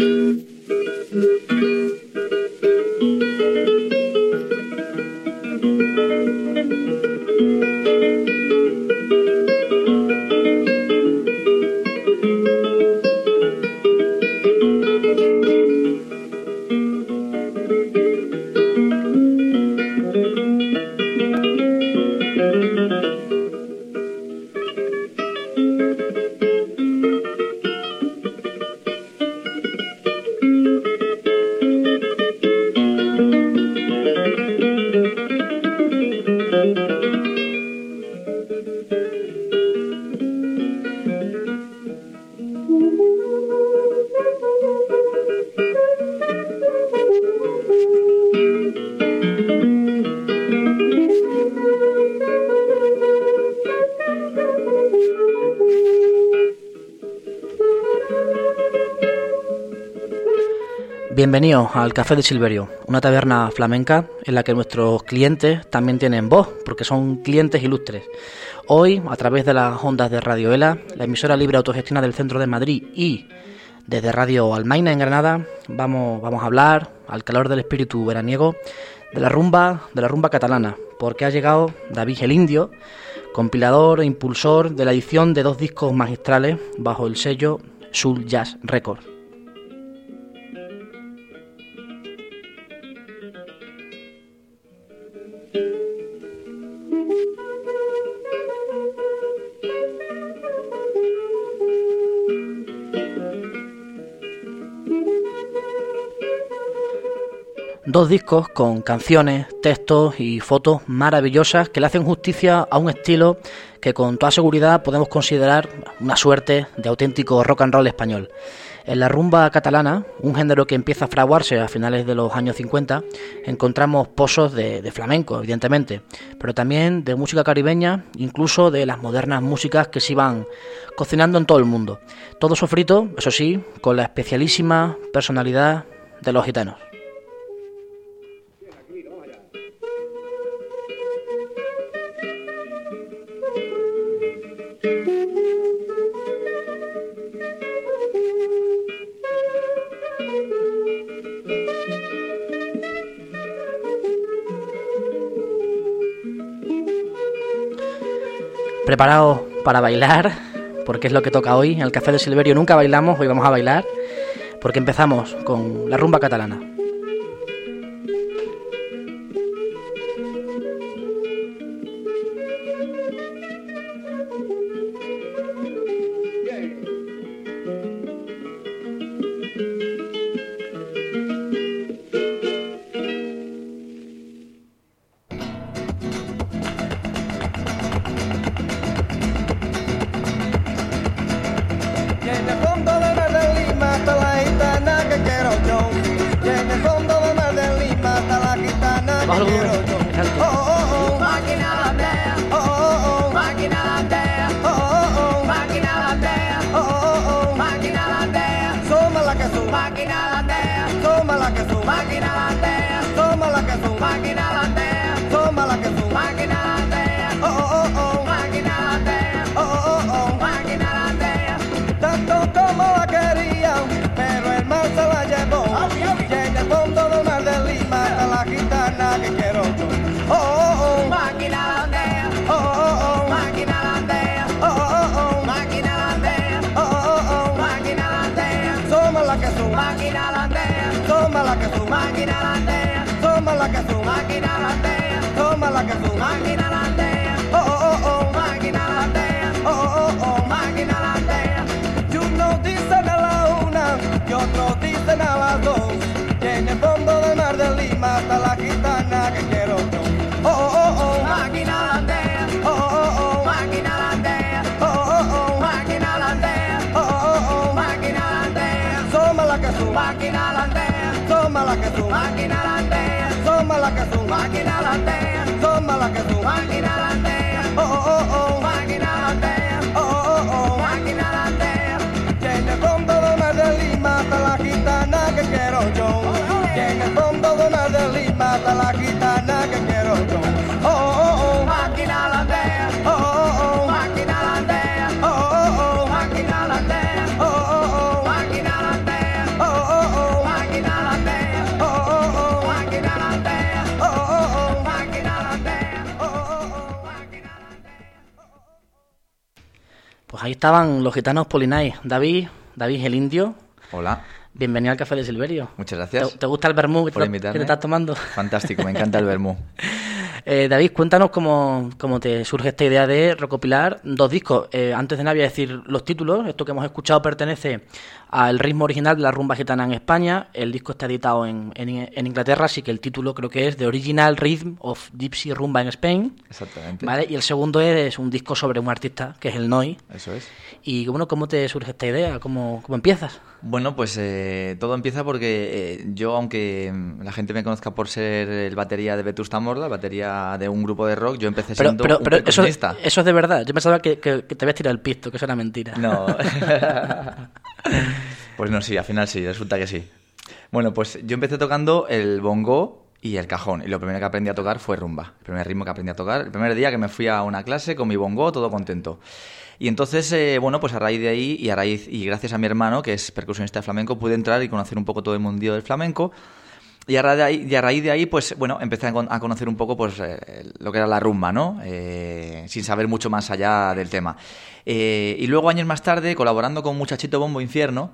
Bienvenidos al Café de Silverio, una taberna flamenca en la que nuestros clientes también tienen voz, porque son clientes ilustres. Hoy, a través de las ondas de Radio ELA, la emisora libre autogestionada del centro de Madrid, y desde Radio Almaina en Granada, vamos a hablar, al calor del espíritu veraniego, de la rumba catalana, porque ha llegado David el Indio, compilador e impulsor de la edición de 2 discos magistrales bajo el sello Soul Jazz Records. Dos discos con canciones, textos y fotos maravillosas que le hacen justicia a un estilo que con toda seguridad podemos considerar una suerte de auténtico rock and roll español. En la rumba catalana, un género que empieza a fraguarse a finales de los años 50, encontramos pozos de flamenco, evidentemente, pero también de música caribeña, incluso de las modernas músicas que se iban cocinando en todo el mundo. Todo sofrito, eso sí, con la especialísima personalidad de los gitanos. Preparados para bailar, porque es lo que toca hoy. En el Café de Silverio nunca bailamos, hoy vamos a bailar, porque empezamos con la rumba catalana. Oh, Ahí estaban los gitanos Polinay. David el indio. Hola. Bienvenido al Café de Silverio. Muchas gracias. ¿Te gusta el vermú que te estás tomando? Fantástico, me encanta el vermú. David, cuéntanos cómo te surge esta idea de recopilar 2 discos. Antes de nada voy a decir los títulos. Esto que hemos escuchado pertenece al ritmo original de la rumba gitana en España. El disco está editado en Inglaterra, así que el título creo que es The Original Rhythm of Gypsy Rumba in Spain. Exactamente. ¿Vale? Y el segundo es un disco sobre un artista, que es el Noi. Eso es. Y bueno, ¿cómo te surge esta idea? ¿Cómo empiezas? Bueno, pues todo empieza porque yo, aunque la gente me conozca por ser el batería de Vetusta Morla, el batería de un grupo de rock, yo empecé siendo un percusionista. Eso es de verdad. Yo pensaba que te habías tirado el pisto, que eso era mentira. No. Pues no, sí, al final sí, resulta que sí. Bueno, pues yo empecé tocando el bongo y el cajón. Y lo primero que aprendí a tocar fue rumba. El primer ritmo que aprendí a tocar. El primer día que me fui a una clase con mi bongo, todo contento. Y entonces, bueno, pues a raíz de ahí y gracias a mi hermano, que es percusionista de flamenco, pude entrar y conocer un poco todo el mundillo del flamenco. Y a raíz de ahí, pues bueno, empecé a conocer un poco pues lo que era la rumba, ¿no? Sin saber mucho más allá del tema. Y luego, años más tarde, colaborando con Muchachito Bombo Infierno,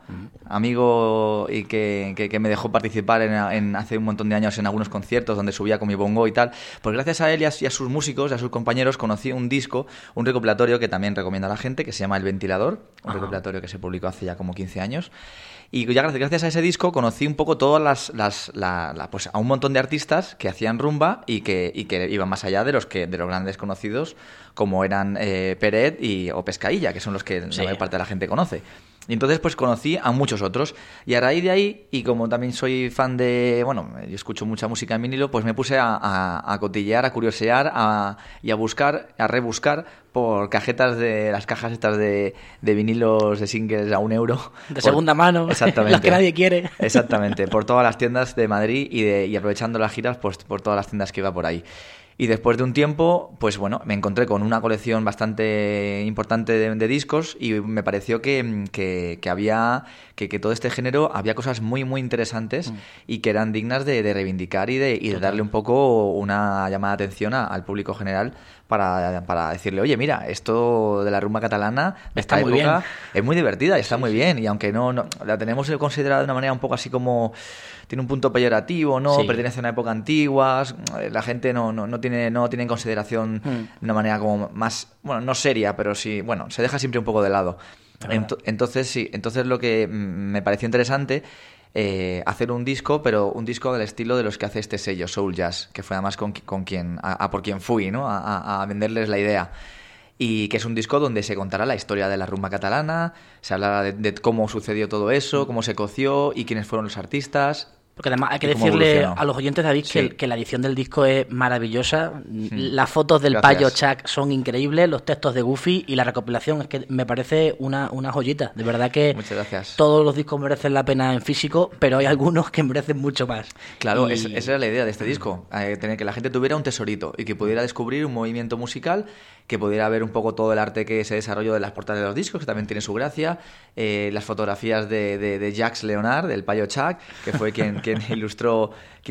amigo y que me dejó participar hace un montón de años en algunos conciertos donde subía con mi bongo y tal, pues gracias a él y a sus músicos, y a sus compañeros, conocí un disco, un recopilatorio que también recomiendo a la gente, que se llama El Ventilador, un recopilatorio que se publicó hace ya como 15 años. Y ya gracias a ese disco conocí un poco todas pues a un montón de artistas que hacían rumba y que iban más allá de los grandes conocidos como eran Peret o Pescailla, que son los que la mayor parte de la gente conoce. Y entonces pues conocí a muchos otros. Y a raíz de ahí, y como también soy fan yo escucho mucha música en vinilo, pues me puse a cotillear, a curiosear y a buscar, a rebuscar por cajetas de las cajas estas de vinilos de singles a €1. De segunda mano. Exactamente. Las que nadie quiere. Exactamente. Por todas las tiendas de Madrid y aprovechando las giras, pues por todas las tiendas que iba por ahí. Y después de un tiempo, pues bueno, me encontré con una colección bastante importante de discos y me pareció que había que todo este género había cosas muy muy interesantes y que eran dignas de reivindicar y de darle un poco una llamada de atención al público general para decirle, oye, mira, esto de la rumba catalana de esta época es muy divertida y está muy bien, y aunque no la tenemos considerada de una manera un poco así como tiene un punto peyorativo, ¿no? Sí. Pertenece a una época antigua, la gente no tiene en consideración de una manera como más, bueno, no seria, pero sí, bueno, se deja siempre un poco de lado. Entonces lo que me pareció interesante hacer un disco, pero un disco del estilo de los que hace este sello, Soul Jazz, que fue además por quien fui, ¿no? A venderles la idea. Y que es un disco donde se contará la historia de la rumba catalana, se hablará de cómo sucedió todo eso, cómo se coció y quiénes fueron los artistas. Porque además hay que decirle a los oyentes, David, que la edición del disco es maravillosa. Las fotos del Payo Chuck son increíbles, los textos de Goofy y la recopilación es que me parece una joyita. De verdad que muchas gracias. Todos los discos merecen la pena en físico, pero hay algunos que merecen mucho más. Claro, esa era la idea de este disco, tener que la gente tuviera un tesorito y que pudiera descubrir un movimiento musical, que pudiera ver un poco todo el arte que se desarrolló de las portadas de los discos, que también tiene su gracia, las fotografías de Jacques Leonard, del Payo Chuck, que fue quien ilustró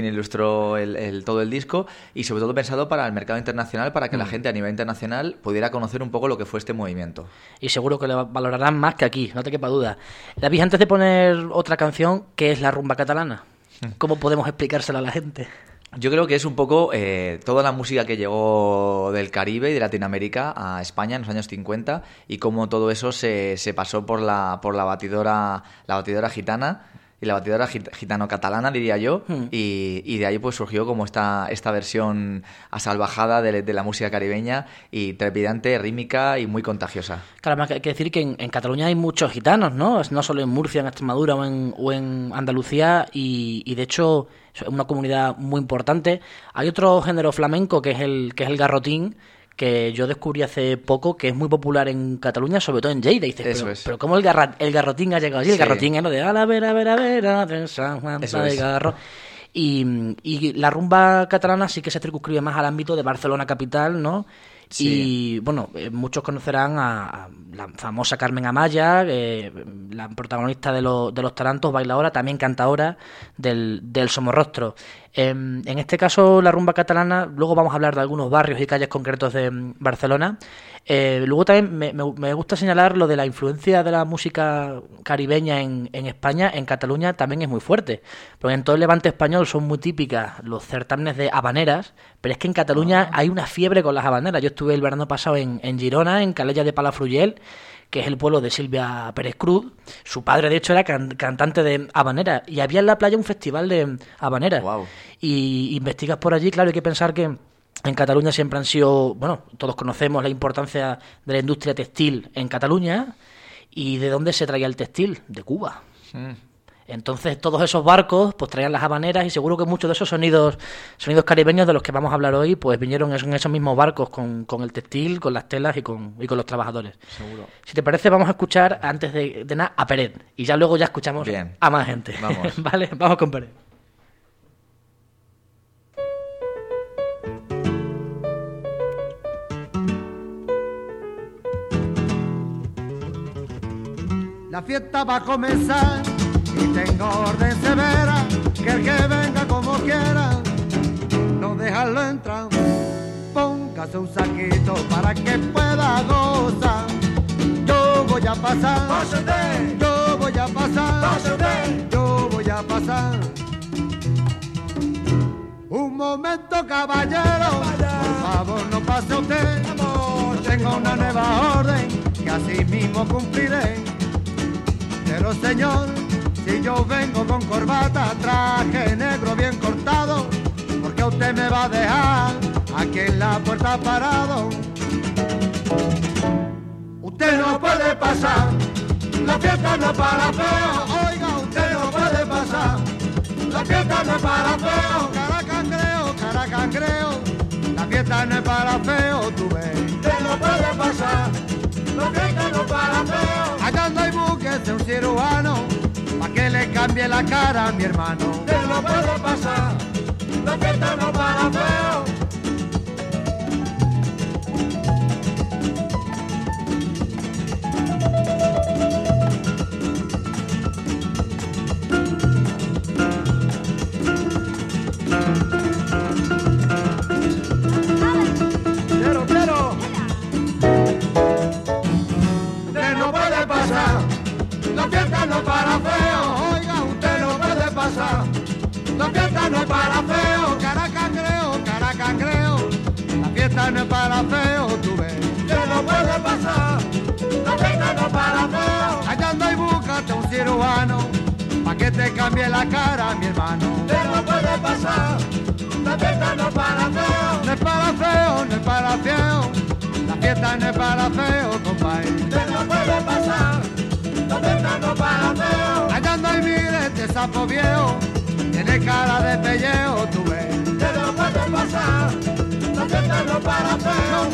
todo el disco, y sobre todo pensado para el mercado internacional, para que la gente a nivel internacional pudiera conocer un poco lo que fue este movimiento. Y seguro que lo valorarán más que aquí, no te quepa duda. David, antes de poner otra canción, ¿qué es la rumba catalana? ¿Cómo podemos explicársela a la gente? Yo creo que es un poco toda la música que llegó del Caribe y de Latinoamérica a España en los años 50 y cómo todo eso se pasó por la batidora gitana y la batidora gitano-catalana, diría yo, y de ahí pues surgió como esta versión asalvajada de la música caribeña y trepidante, rítmica y muy contagiosa. Claro, hay que decir que en Cataluña hay muchos gitanos, ¿no? No solo en Murcia, en Extremadura o en Andalucía, y de hecho es una comunidad muy importante. Hay otro género flamenco que es el garrotín, que yo descubrí hace poco, que es muy popular en Cataluña, sobre todo en Lleida. Y dices, pero ¿cómo el garrotín ha llegado allí? El garrotín es lo de a ver, San Juan de Garro. Y la rumba catalana sí que se circunscribe más al ámbito de Barcelona capital, ¿no? Sí. Y bueno, muchos conocerán a la famosa Carmen Amaya, la protagonista de los Tarantos, bailadora, también cantadora del Somorrostro. En este caso, la rumba catalana, luego vamos a hablar de algunos barrios y calles concretos de Barcelona. Luego también me gusta señalar lo de la influencia de la música caribeña en España. En Cataluña también es muy fuerte, porque en todo el levante español son muy típicas los certámenes de habaneras, pero es que en Cataluña hay una fiebre con las habaneras. Yo estuve el verano pasado en Girona, en Calella de Palafrugell, que es el pueblo de Silvia Pérez Cruz. Su padre, de hecho, era cantante de habanera, y había en la playa un festival de habaneras. Wow. Y investigas por allí, claro, hay que pensar que en Cataluña siempre han sido, bueno, todos conocemos la importancia de la industria textil en Cataluña. ¿Y de dónde se traía el textil? De Cuba. Entonces todos esos barcos pues traían las habaneras, y seguro que muchos de esos sonidos caribeños de los que vamos a hablar hoy pues vinieron en esos mismos barcos con el textil, con las telas y con los trabajadores. Seguro. Si te parece, vamos a escuchar antes de nada a Peret, y ya luego ya escuchamos Bien. a más gente. Vamos. Vale, vamos con Peret. La fiesta va a comenzar y tengo orden severa, que el que venga como quiera, no dejarlo entrar. Póngase un saquito para que pueda gozar. Yo voy a pasar, pásate. Yo voy a pasar, pásate. Yo voy a pasar. Un momento, caballero, por favor no pase usted. Tengo una nueva orden que así mismo cumpliré. Pero señor, si yo vengo con corbata, traje negro bien cortado, porque usted me va a dejar aquí en la puerta parado. Usted no puede pasar, la fiesta no es para feo. Oiga, usted no puede pasar, la fiesta no es para feo. Cara cangreo, la fiesta no es para feo, tú ves. Usted no puede pasar, la fiesta no es para feo. Allá anda y búsquese un cirujano, pa' que le cambie la cara a mi hermano. Usted no puede pasar, la fiesta no es para feo. La fiesta no es para feo, oiga, usted no puede pasar. La fiesta no es para feo, cara cangreo. La fiesta no es para feo, tú ves. Usted no puede pasar. La fiesta no es para feo. Allá anda y búscate un cirujano, pa' que te cambie la cara, mi hermano. Usted no puede pasar. La fiesta no es para feo. No es para feo, no es para feo. La fiesta no es para feo, compadre. Usted no puede pasar. La fiesta no para feo. Allá anda y mire este sapo viejo, tiene cara de pellejo, tú ves. Te lo puede pasar, la fiesta no para feo.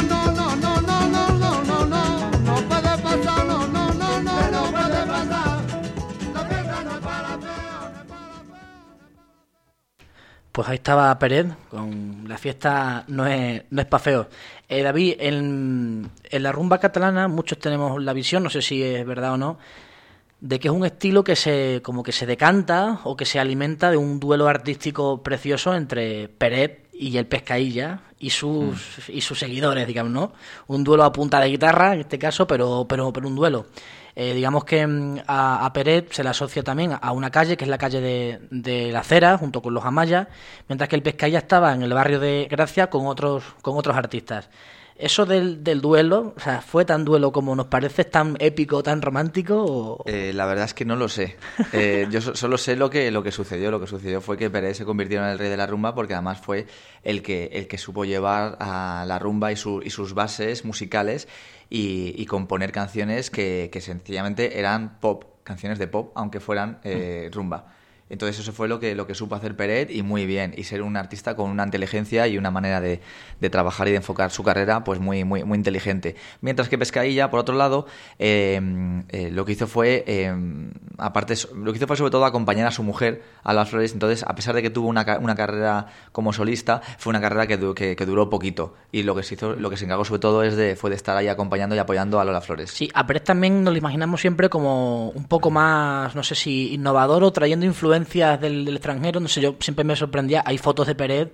No puede pasar, no puede pasar. La fiesta no para feo, Pues ahí estaba Peret con La fiesta no es pa' feo. David, en la rumba catalana muchos tenemos la visión, no sé si es verdad o no, de que es un estilo que se decanta o que se alimenta de un duelo artístico precioso entre Peret y el Pescailla y sus seguidores, digamos, ¿no? Un duelo a punta de guitarra, en este caso, pero un duelo. Digamos que a Peret se le asocia también a una calle, que es la calle de la Cera, junto con los Amaya, mientras que el Pescailla estaba en el barrio de Gracia con otros artistas. ¿Eso del duelo, o sea, fue tan duelo como nos parece, tan épico, tan romántico? La verdad es que no lo sé. Yo solo sé lo que sucedió. Lo que sucedió fue que Peret se convirtió en el rey de la rumba, porque además fue el que supo llevar a la rumba y sus bases musicales y componer canciones que sencillamente eran pop, canciones de pop, aunque fueran rumba. Entonces eso fue lo que supo hacer Peret, y muy bien, y ser un artista con una inteligencia y una manera de trabajar y de enfocar su carrera pues muy muy muy inteligente. Mientras que Pescailla, por otro lado, lo que hizo fue sobre todo acompañar a su mujer, a Lola Flores. Entonces, a pesar de que tuvo una carrera como solista, fue una carrera que duró poquito, y lo que se encargó sobre todo fue de estar ahí acompañando y apoyando a Lola Flores. Sí, a Peret también nos lo imaginamos siempre como un poco más, no sé si innovador o trayendo influencias del extranjero, no sé, yo siempre me sorprendía, hay fotos de Peret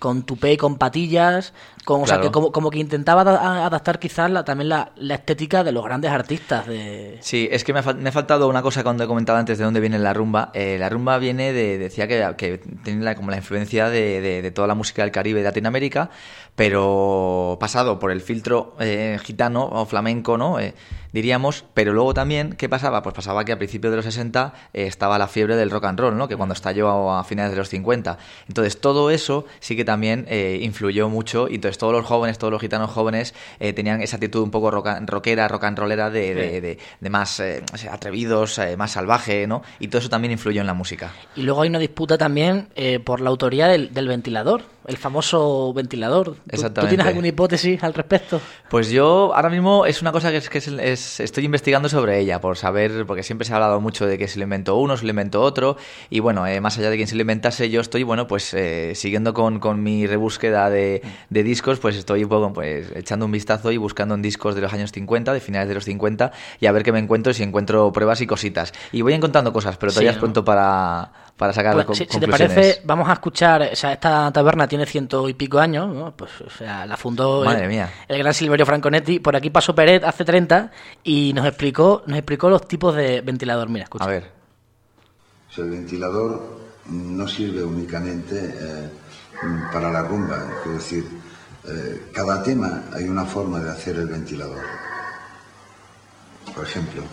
con tupé y con patillas, o sea, que como que intentaba adaptar quizás también la estética de los grandes artistas. Sí, es que me ha faltado una cosa cuando he comentado antes de dónde viene la rumba. La rumba viene decía que tiene como la influencia de toda la música del Caribe y de Latinoamérica, pero pasado por el filtro gitano o flamenco, ¿no? Diríamos, pero luego también, ¿qué pasaba? Pues pasaba que a principios de los 60 estaba la fiebre del rock and roll, ¿no? Que cuando estalló a finales de los 50. Entonces, todo eso sí que también influyó mucho, y entonces todos los gitanos jóvenes tenían esa actitud un poco rockera, rock and rollera de más atrevidos, más salvaje, ¿no? Y todo eso también influyó en la música. Y luego hay una disputa también por la autoría del ventilador, el famoso ventilador. Exactamente. ¿Tú tienes alguna hipótesis al respecto? Pues yo ahora mismo es una cosa que estoy investigando sobre ella, por saber, porque siempre se ha hablado mucho de que se lo inventó uno, se lo inventó otro, y bueno, más allá de quién se lo inventase, yo estoy, bueno, pues siguiendo con mi rebúsqueda de discos, pues estoy un poco pues echando un vistazo y buscando en discos de los años 50, de finales de los 50, y a ver qué me encuentro, si encuentro pruebas y cositas. Y voy encontrando cosas, pero todavía es pronto para sacar pues, conclusiones. Si te parece, vamos a escuchar, o sea, esta taberna tiene 100 y pico años, ¿no? Pues, o sea, la fundó el gran Silverio Franconetti. Por aquí pasó Peret hace 30 y nos explicó los tipos de ventilador. Mira, escucha. A ver. El ventilador no sirve únicamente para la rumba, es decir, cada tema hay una forma de hacer el ventilador. Por ejemplo,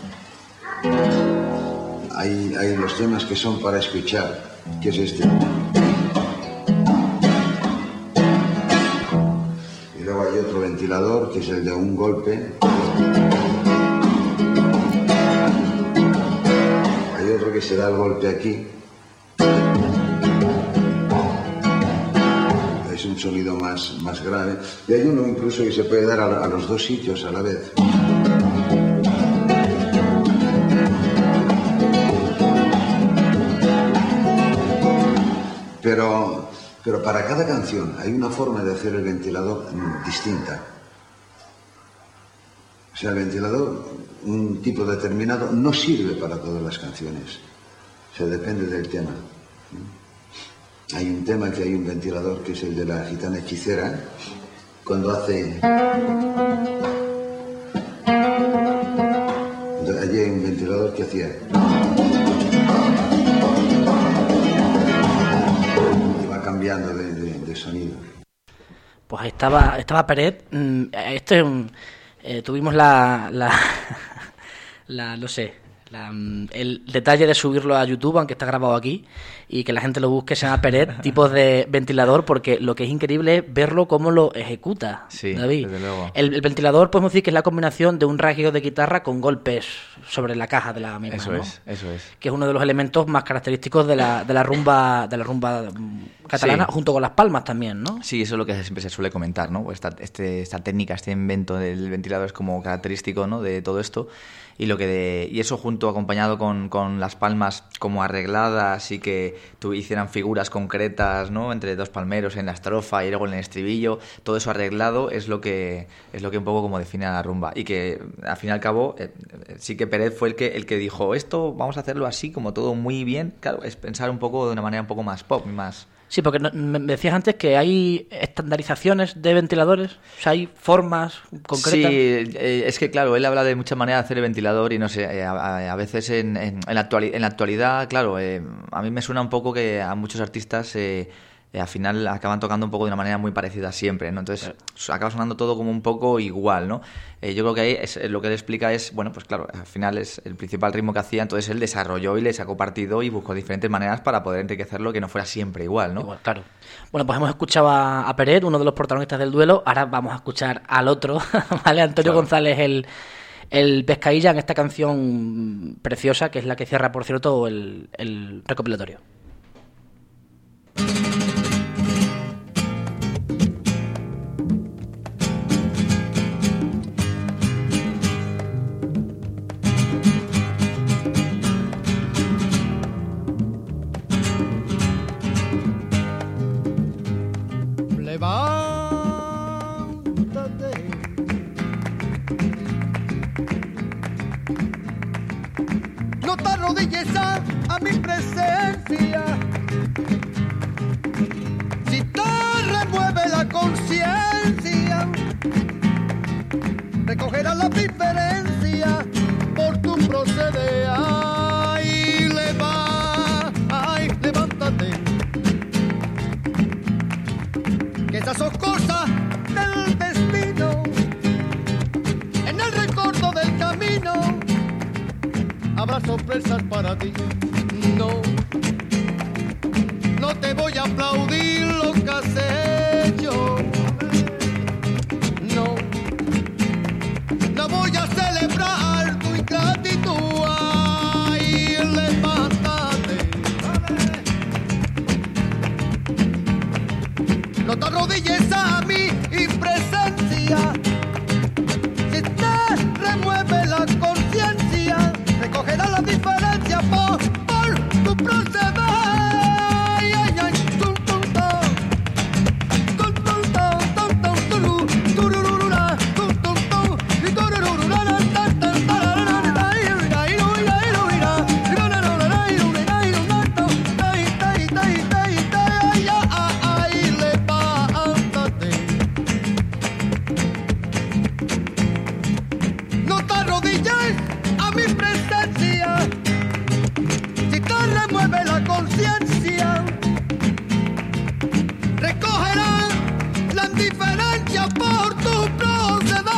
hay los temas que son para escuchar, que es este. Y luego hay otro ventilador que es el de un golpe. Hay otro que se da el golpe aquí. Es un sonido más grave. Y hay uno incluso que se puede dar a los dos sitios a la vez. Pero para cada canción hay una forma de hacer el ventilador distinta. O sea, el ventilador, un tipo determinado, no sirve para todas las canciones. O sea, depende del tema. Hay un tema que hay un ventilador que es el de la gitana hechicera, cuando hace... Allí hay un ventilador que hacía... cambiando de sonido. Pues ahí estaba Peret. Tuvimos no sé, el detalle de subirlo a YouTube, aunque está grabado aquí, y que la gente lo busque. Se llama Peret, tipos de ventilador, porque lo que es increíble es verlo cómo lo ejecuta, sí, David. Desde luego. El ventilador, podemos decir que es la combinación de un rasgueo de guitarra con golpes sobre la caja de la misma. Eso, ¿no? Eso es. Que es uno de los elementos más característicos de la rumba catalana, sí, junto con las palmas también, ¿no? Sí, eso es lo que siempre se suele comentar, ¿no? Esta técnica, este invento del ventilador es como característico, ¿no?, de todo esto. Y eso acompañado con las palmas como arregladas y que hicieran figuras concretas, ¿no?, entre dos palmeros en la estrofa y luego en el estribillo, todo eso arreglado es lo que un poco como define a la rumba. Y que al fin y al cabo sí que Peret fue el que dijo, esto vamos a hacerlo así, como todo muy bien. Claro, es pensar un poco de una manera un poco más pop, más... Sí, porque me decías antes que hay estandarizaciones de ventiladores, o sea, hay formas concretas. Sí, es que claro, él habla de muchas maneras de hacer el ventilador y no sé, a veces en la actualidad, claro, a mí me suena un poco que a muchos artistas al final acaban tocando un poco de una manera muy parecida siempre, ¿no? Entonces acaba sonando todo como un poco igual, ¿no? Yo creo que ahí lo que él explica es, bueno, pues claro, al final es el principal ritmo que hacía, entonces él desarrolló y le sacó partido y buscó diferentes maneras para poder enriquecerlo, que no fuera siempre igual, ¿no? Igual, claro. Bueno, pues hemos escuchado a Peret, uno de los protagonistas del duelo. Ahora vamos a escuchar al otro, ¿vale? Antonio González, el Pescadilla, en esta canción preciosa, que es la que cierra, por cierto, el recopilatorio. Levántate, no te arrodilles a mi presencia, para ti. No, no te voy a aplaudir lo que has hecho. No, no voy a celebrar tu ingratitud. Ay, levántate. No te arrodilles a mi presencia. Si te remueve la conciencia, recogerá la diferencia por tu proceder. Ay, ay, ay, tum, tum, tum. Tum, tum, tum, tum, tum, turu, turururura, tum, tum, tum, y turururura, tan, tan, tararara, ay, ay, ay, ay, ay, ay, levántate. No te arrodilles a mi presencia. Si te remueve la conciencia, recogerán la indiferencia por tu proceder.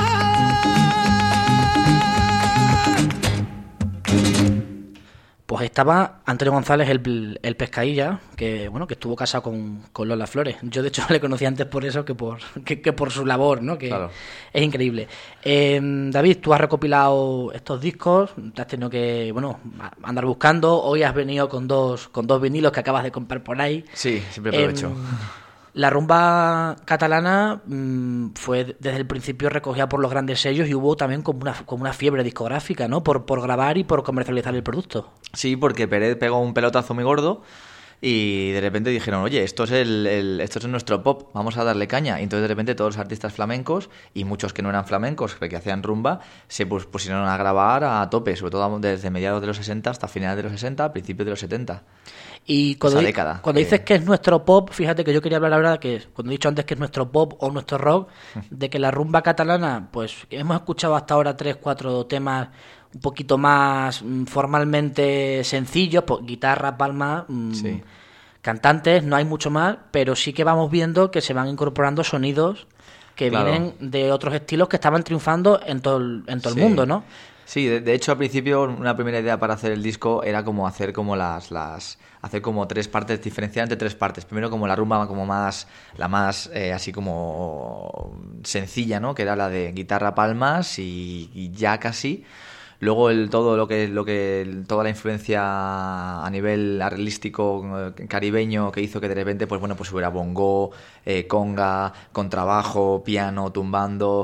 Pues estaba Antonio González, el pescadilla, que bueno, que estuvo casado con Lola Flores. Yo de hecho le conocí antes por eso que por su labor, ¿no? Que Claro. es increíble. David, tú has recopilado estos discos, te has tenido que, bueno, andar buscando. Hoy has venido con dos vinilos que acabas de comprar por ahí. Sí, siempre aprovecho. La rumba catalana fue desde el principio recogida por los grandes sellos y hubo también como una fiebre discográfica, ¿no? Por grabar y por comercializar el producto. Sí, porque Pérez pegó un pelotazo muy gordo y de repente dijeron, oye, esto es nuestro pop, vamos a darle caña. Y entonces de repente todos los artistas flamencos y muchos que no eran flamencos, que hacían rumba, se pusieron a grabar a tope, sobre todo desde mediados de los 60 hasta finales de los 60, principios de los 70. Y cuando, Esa década, cuando dices que es nuestro pop, fíjate que yo quería hablar ahora que cuando he dicho antes que es nuestro pop o nuestro rock, de que la rumba catalana, pues hemos escuchado hasta ahora 3-4 temas un poquito más formalmente sencillos, pues, guitarra, palma, Sí. cantantes, no hay mucho más, pero sí que vamos viendo que se van incorporando sonidos que Claro. vienen de otros estilos que estaban triunfando en todo el Sí. mundo, ¿no? Sí, de hecho al principio una primera idea para hacer el disco era como hacer como hacer como 3 partes, diferenciar entre 3 partes. Primero como la rumba como la más así como sencilla, ¿no? Que era la de guitarra, palmas y ya casi. Luego toda la influencia a nivel arreglístico caribeño que hizo que de repente pues hubiera bongo, conga, contrabajo, piano, tumbando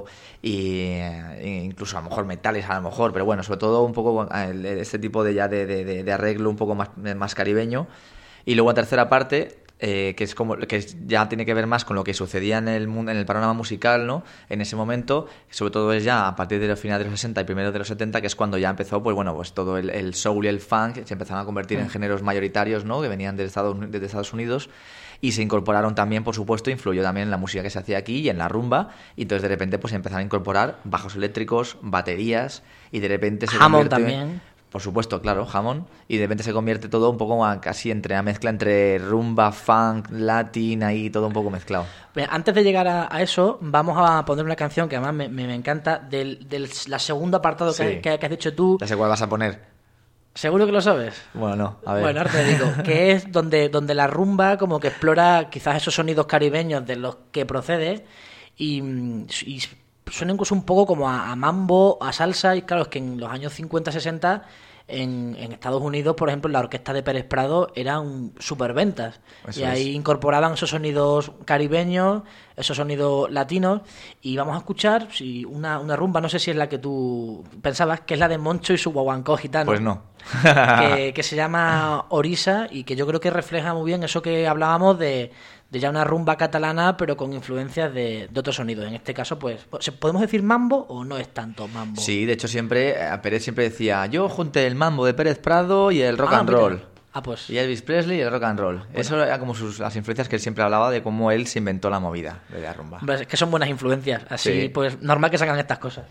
e incluso a lo mejor metales pero bueno, sobre todo un poco este tipo de arreglo un poco más caribeño. Y luego en tercera parte que es como que ya tiene que ver más con lo que sucedía en el panorama musical, ¿no? En ese momento, sobre todo es ya a partir de los finales de los 60 y primeros de los 70, que es cuando ya empezó pues todo el soul y el funk se empezaron a convertir en géneros mayoritarios, ¿no? Que venían desde Estados Unidos y se incorporaron también, por supuesto, influyó también en la música que se hacía aquí y en la rumba, y entonces de repente pues empezaron a incorporar bajos eléctricos, baterías y de repente se Hammond convierte... también. Por supuesto, claro, Hammond. Y de repente se convierte todo un poco casi entre una mezcla entre rumba, funk, latín, ahí todo un poco mezclado. Antes de llegar a eso, vamos a poner una canción que además me encanta, del la segundo apartado Sí. que has dicho tú. Ya sé cuál vas a poner. ¿Seguro que lo sabes? Bueno, no, a ver. Bueno, ahora te digo, que es donde la rumba como que explora quizás esos sonidos caribeños de los que procede y suena incluso un poco como a mambo, a salsa, y claro, es que en los años 50-60 en Estados Unidos, por ejemplo, la orquesta de Pérez Prado eran superventas. Eso Y ahí es. incorporaban esos sonidos caribeños, esos sonidos latinos, y vamos a escuchar una rumba, no sé si es la que tú pensabas, que es la de Moncho y su guaguancó gitano. Pues no. que se llama Orisa y que yo creo que refleja muy bien eso que hablábamos de ya una rumba catalana pero con influencias de otros sonidos. En este caso, pues, ¿podemos decir mambo o no es tanto mambo? Sí, de hecho Pérez siempre decía, yo junté el mambo de Pérez Prado y el rock and mira. roll. Pues Y Elvis Presley y el rock and roll. Eso era como las influencias que él siempre hablaba de cómo él se inventó la movida de la rumba. hombre, es que son buenas influencias. Así, Sí. pues, normal que sacan estas cosas.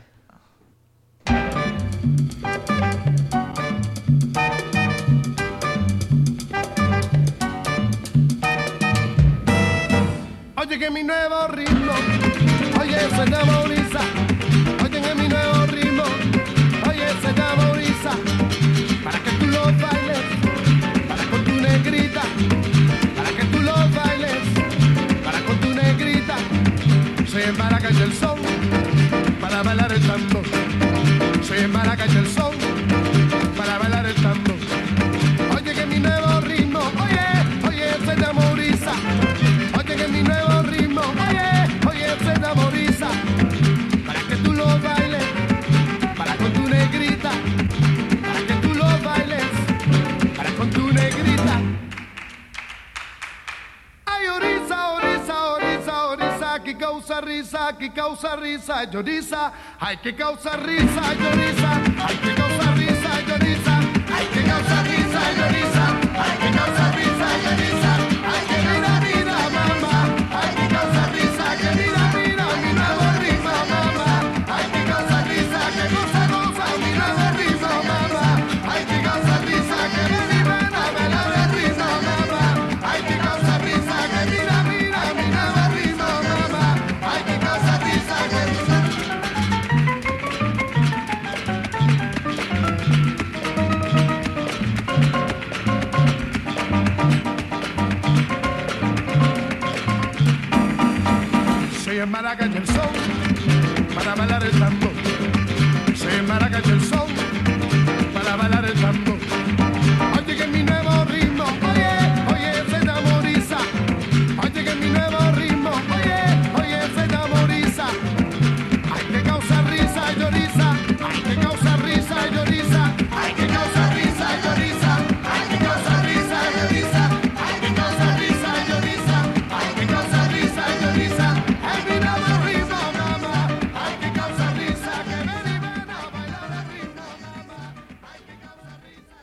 Oye que mi nuevo ritmo, oye se llama Orisa. Oye que mi nuevo ritmo, oye se llama Orisa. Para que tú lo bailes para que tú lo bailes, para con tu negrita. Soy en Maracay el son, para bailar el tambo. Soy en Maracay el son, para bailar el tambo. Oye que mi nuevo ritmo, oye, se tamoriza. Oye que mi nuevo ritmo, oye, se tamoriza. Para que tú lo bailes, para con tu negrita. Para que tú lo bailes, para con tu negrita. Ay, orisa, orisa, orisa, orisa, que causa risa, que causa risa, lloriza. Ay, que causa risa, lloriza. Ay, que causa risa, lloriza. Ay, que causa risa, lloriza. Ay, que causa risa, lloriza. Ay, que mira, mira, mamá. Ay, que causa risa, que mira, mira, mi nuevo ritmo, mamá. Ay, que causa risa, que goza, goza, mi nuevo ritmo, mamá. Ay, que causa risa, que ven y ven a bailar el ritmo, mamá. Ay, que causa risa, que mira, mira, mi nuevo ritmo, mamá. Ay, que causa risa, que soy en Maracay el son, para bailar el tambo. Soy en Maracay el son, para bailar el tambo. Oye que mi nuevo ritmo, oye, se tamoriza. Oye que mi nuevo ritmo, oye, se tamoriza. Ay, que causa risa, lloriza. Ay, que causa risa, lloriza. Ay, que causa risa, lloriza. Ay, que causa risa, lloriza. Ay, que causa risa, lloriza. Ay, que causa risa, lloriza. Ay, mi nuevo ritmo, mamá. Ay, que causa risa, que ven y ven a bailar el ritmo, mamá. Ay, que causa risa.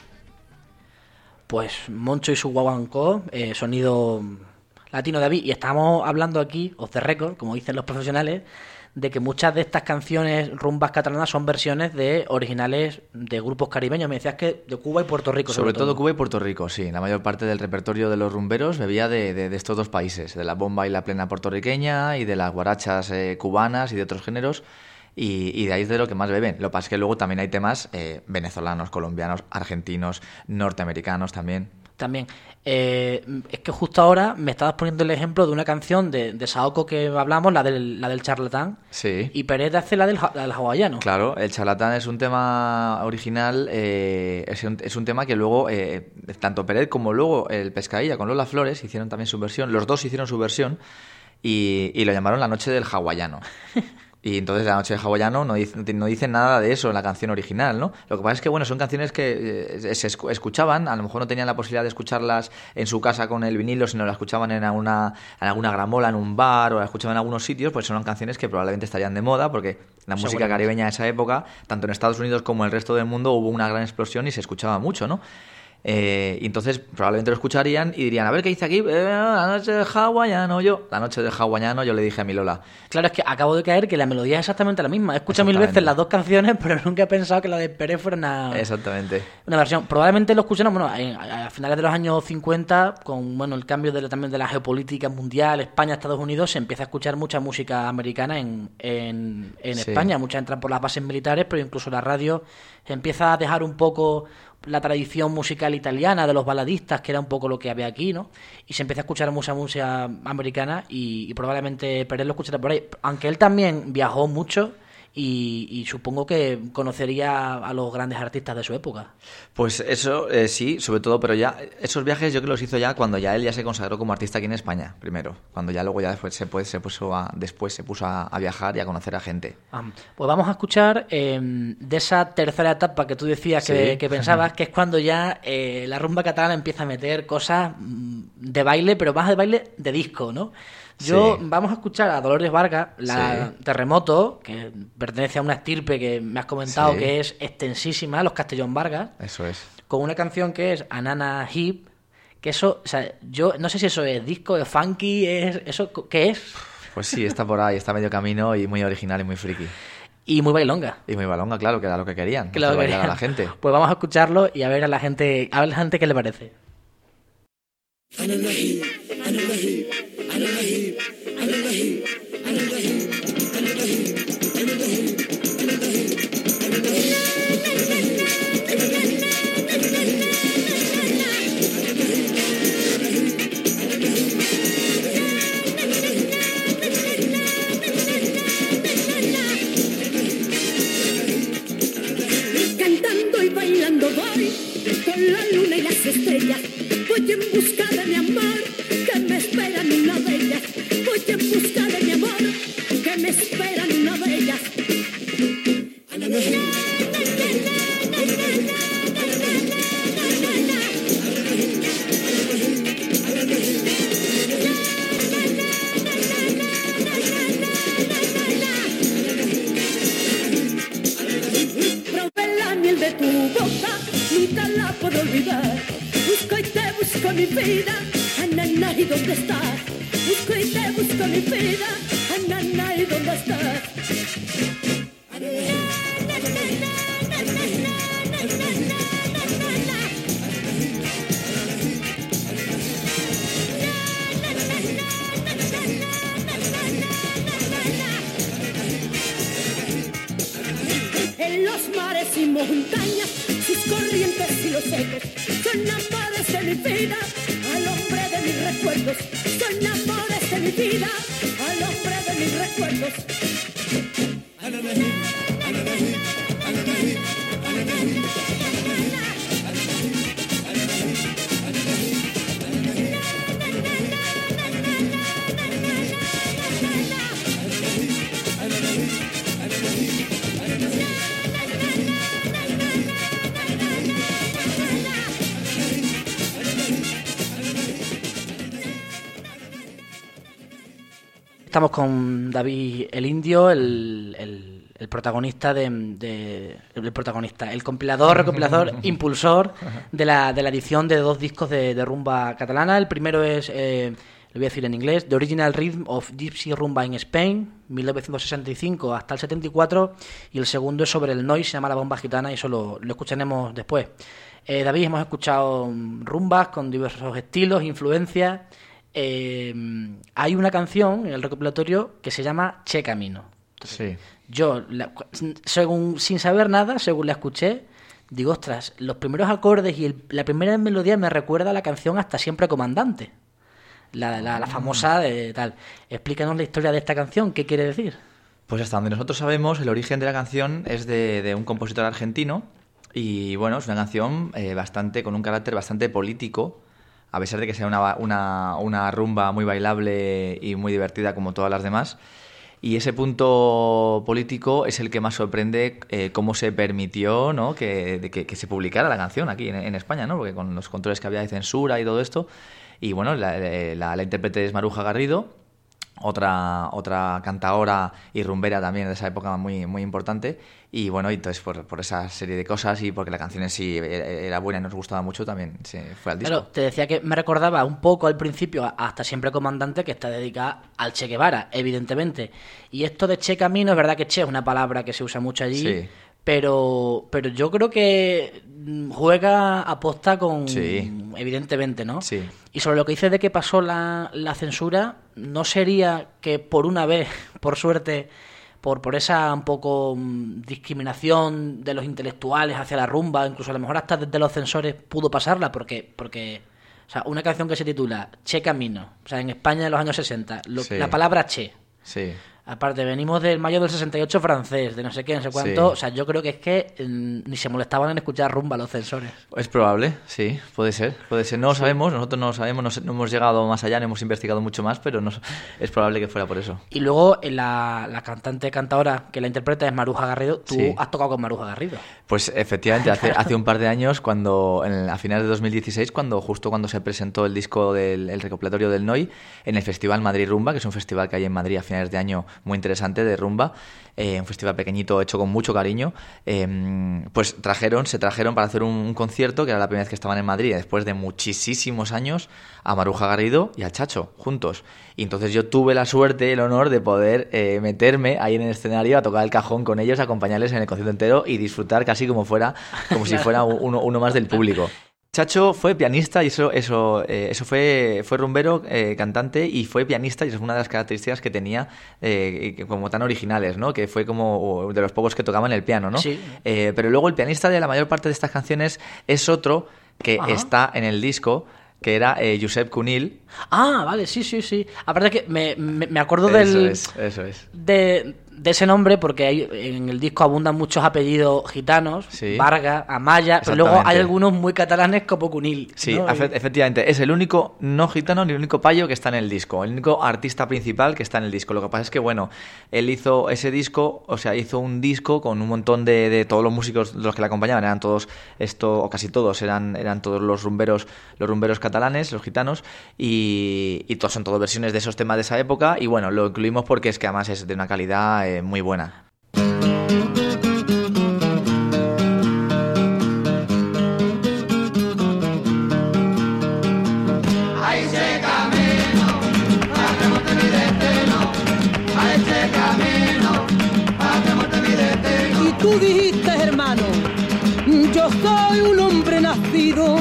Pues Moncho y su guaguancó, sonido latino de David. Y estamos hablando aquí, off the record, como dicen los profesionales, de que muchas de estas canciones rumbas catalanas son versiones de originales de grupos caribeños. Me decías que de Cuba y Puerto Rico. Sobre todo Cuba y Puerto Rico, sí. La mayor parte del repertorio de los rumberos bebía de estos dos países, de la bomba y la plena puertorriqueña y de las guarachas cubanas y de otros géneros. Y de ahí es de lo que más beben. Lo que pasa es que luego también hay temas venezolanos, colombianos, argentinos, norteamericanos también. También. Es que justo ahora me estabas poniendo el ejemplo de una canción de Saoko que hablamos, la del charlatán. Sí. Y Pérez hace la del hawaiano. Claro, el charlatán es un tema original, es un tema que luego, tanto Pérez como luego el Pescadilla con Lola Flores hicieron también su versión, los dos hicieron su versión y lo llamaron La Noche del Hawaiano. Y entonces La Noche del Hawaiano no dice nada de eso en la canción original, ¿no? Lo que pasa es que, bueno, son canciones que se escuchaban, a lo mejor no tenían la posibilidad de escucharlas en su casa con el vinilo, sino las escuchaban en alguna gramola, en un bar, o las escuchaban en algunos sitios, pues son canciones que probablemente estarían de moda, porque la música caribeña de esa época, tanto en Estados Unidos como en el resto del mundo, hubo una gran explosión y se escuchaba mucho, ¿no? Y entonces probablemente lo escucharían y dirían, a ver qué dice aquí, La Noche del Hawaiano. La Noche del Hawaiano, yo le dije a mi Lola. Claro, es que acabo de caer que la melodía es exactamente la misma. He escuchado mil veces las dos canciones, pero nunca he pensado que la de Pérez fuera una versión. Probablemente lo escucharon, bueno, a finales de los años 50, con el cambio también de la geopolítica mundial, España, Estados Unidos, se empieza a escuchar mucha música americana en España. Muchas entran por las bases militares, pero incluso la radio se empieza a dejar un poco la tradición musical italiana de los baladistas, que era un poco lo que había aquí, ¿no? Y se empieza a escuchar mucha música americana y probablemente Pérez lo escuchará por ahí. Aunque él también viajó mucho y supongo que conocería a los grandes artistas de su época. Pues eso sí, sobre todo, pero ya esos viajes yo creo que los hizo ya cuando ya él ya se consagró como artista aquí en España, primero. Cuando ya luego ya después se puso a viajar y a conocer a gente. Pues vamos a escuchar de esa tercera etapa que tú decías que pensabas, que es cuando ya la rumba catalana empieza a meter cosas de baile, pero más de baile de disco, ¿no? Vamos a escuchar a Dolores Vargas, Terremoto, que pertenece a una estirpe que me has comentado que es extensísima, los Castellón Vargas. Eso es. Con una canción que es Anana Hip, que eso, o sea, yo no sé si eso es disco, es funky, ¿eso qué es? Pues sí, está por ahí, está medio camino y muy original y muy friki. Y muy bailonga. Y muy bailonga, claro, que era lo que querían. Que lo bailar a la gente. Pues vamos a escucharlo y a ver a la gente qué le parece. busca de mi amor, que me espera en una de ellas. Voy en busca de mi amor, que me espera en una de ellas. Probé la miel de tu boca, nunca la puedo olvidar. Busco y te busco mi vida, Anana, ¿y dónde estás? Busco y te busco mi vida, Anana, ¿y dónde estás? En los mares y montañas, sus corrientes y los ecos son amores de mi vida, al hombre de mis recuerdos. Son amores de mi vida, al hombre de mis recuerdos. Estamos con David el Indio, el protagonista el compilador, impulsor de la edición de 2 discos de rumba catalana. El primero es, lo voy a decir en inglés, The Original Rhythm of Gypsy Rumba in Spain, 1965 hasta el 74, y el segundo es sobre el Noi, se llama La Bomba Gitana, y eso lo escucharemos después. David, hemos escuchado rumbas con diversos estilos, influencias. Hay una canción en el recopilatorio que se llama Che Camino. Sí. Yo, sin saber nada, según la escuché, digo, ostras, los primeros acordes y la primera melodía me recuerda a la canción Hasta Siempre Comandante, la famosa de tal. Explícanos la historia de esta canción, ¿qué quiere decir? Pues hasta donde nosotros sabemos, el origen de la canción es de un compositor argentino, y bueno, es una canción con un carácter bastante político, a pesar de que sea una rumba muy bailable y muy divertida como todas las demás. Y ese punto político es el que más sorprende, cómo se permitió, ¿no?, que se publicara la canción aquí en España, ¿no?, porque con los controles que había de censura y todo esto. Y bueno, la intérprete es Maruja Garrido, otra cantaora y rumbera también de esa época muy, muy importante. Y bueno, y entonces por esa serie de cosas y porque la canción en sí era buena y nos gustaba mucho, también se fue al disco. Claro, te decía que me recordaba un poco al principio Hasta Siempre Comandante, que está dedicada al Che Guevara, evidentemente. Y esto de Che Camino, es verdad que Che es una palabra que se usa mucho allí, sí, pero yo creo que juega aposta con... Sí. Evidentemente, ¿no? Sí. Y sobre lo que dices de que pasó la censura, ¿no sería que por una vez, por suerte, por esa un poco discriminación de los intelectuales hacia la rumba, incluso a lo mejor hasta desde los censores pudo pasarla? Porque o sea, una canción que se titula Che Camino, o sea, en España de los años 60, sí, la palabra Che. Sí. Aparte, venimos del mayo del 68 francés, de no sé qué, no sé cuánto. Sí. O sea, yo creo que es que ni se molestaban en escuchar rumba los censores. Es probable, sí, puede ser. No lo sabemos, nosotros no lo sabemos, no hemos llegado más allá, no hemos investigado mucho más, pero es probable que fuera por eso. Y luego la cantante cantadora que la interpreta es Maruja Garrido. Tú sí. Has tocado con Maruja Garrido. Pues efectivamente, hace un par de años, a finales de 2016, justo cuando se presentó el disco el recopilatorio del Noi, en el Festival Madrid Rumba, que es un festival que hay en Madrid a finales de año muy interesante de rumba, un festival pequeñito hecho con mucho cariño, pues se trajeron para hacer un concierto, que era la primera vez que estaban en Madrid después de muchísimos años, a Maruja Garrido y a Chacho juntos. Y entonces yo tuve la suerte y el honor de poder meterme ahí en el escenario a tocar el cajón con ellos, acompañarles en el concierto entero y disfrutar casi como si fuera uno más del público. Chacho fue pianista y eso fue rumbero, cantante, y fue pianista, y es una de las características que tenía como tan originales, ¿no? Que fue como de los pocos que tocaban el piano, ¿no? Sí. Pero luego el pianista de la mayor parte de estas canciones es otro que Ajá. está en el disco, que era Josep Cunil. Ah, vale, sí. Aparte que me acuerdo Eso es. de de ese nombre porque en el disco abundan muchos apellidos gitanos, Sí. Vargas, Amaya, pero luego hay algunos muy catalanes como Cunil. Sí, ¿no? efectivamente, es el único no gitano ni el único payo que está en el disco, el único artista principal que está en el disco. Lo que pasa es que, bueno, él hizo ese disco, o sea, hizo un disco con un montón de todos los músicos, los que le acompañaban, eran todos o casi todos, eran todos los rumberos catalanes, los gitanos, y todos son todas versiones de esos temas de esa época, y bueno, lo incluimos porque es que además es de una calidad muy buena. Y tú dijiste, hermano, yo soy un hombre nacido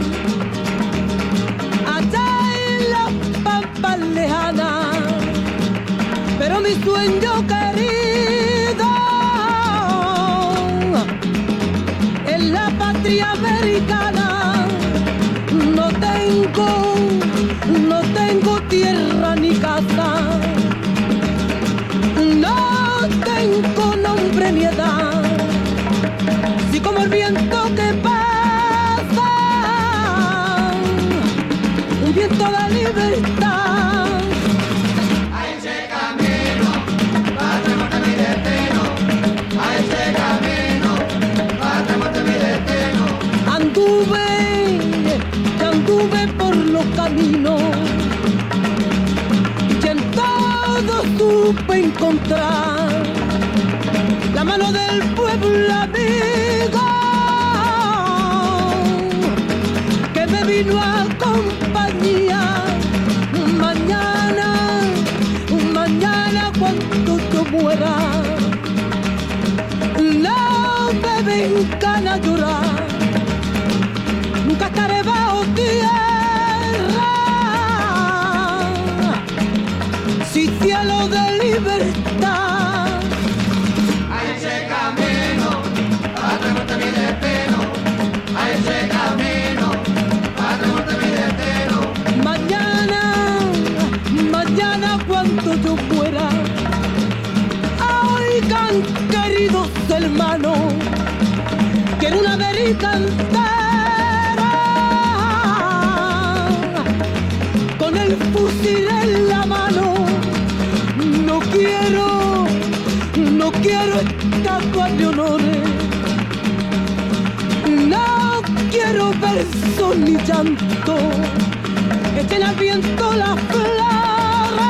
allá en las pampas lejanas, pero mi sueño querido en la patria americana. No tengo tierra ni casa, no tengo nombre ni edad, si como el viento que pasa, un viento de libertad. A ese camino, patria, muerte, mi destino. A ese camino, patria, muerte, mi destino. Anduve por los caminos y en todo supe encontrar la mano del pueblo amigo que me vino a compañía. Mañana cuando yo muera, no me vengan a llorar, nunca estaré bajo tierra, si cielo de libertad. A ese camino, patria, muerte, mi destino. A ese camino, patria, muerte, mi destino. Mañana cuando yo muera, oigan queridos hermanos, que en una verica entera, con el fusil en la mano, no quiero estatua de honores, no quiero versos ni llanto, echen al viento las flores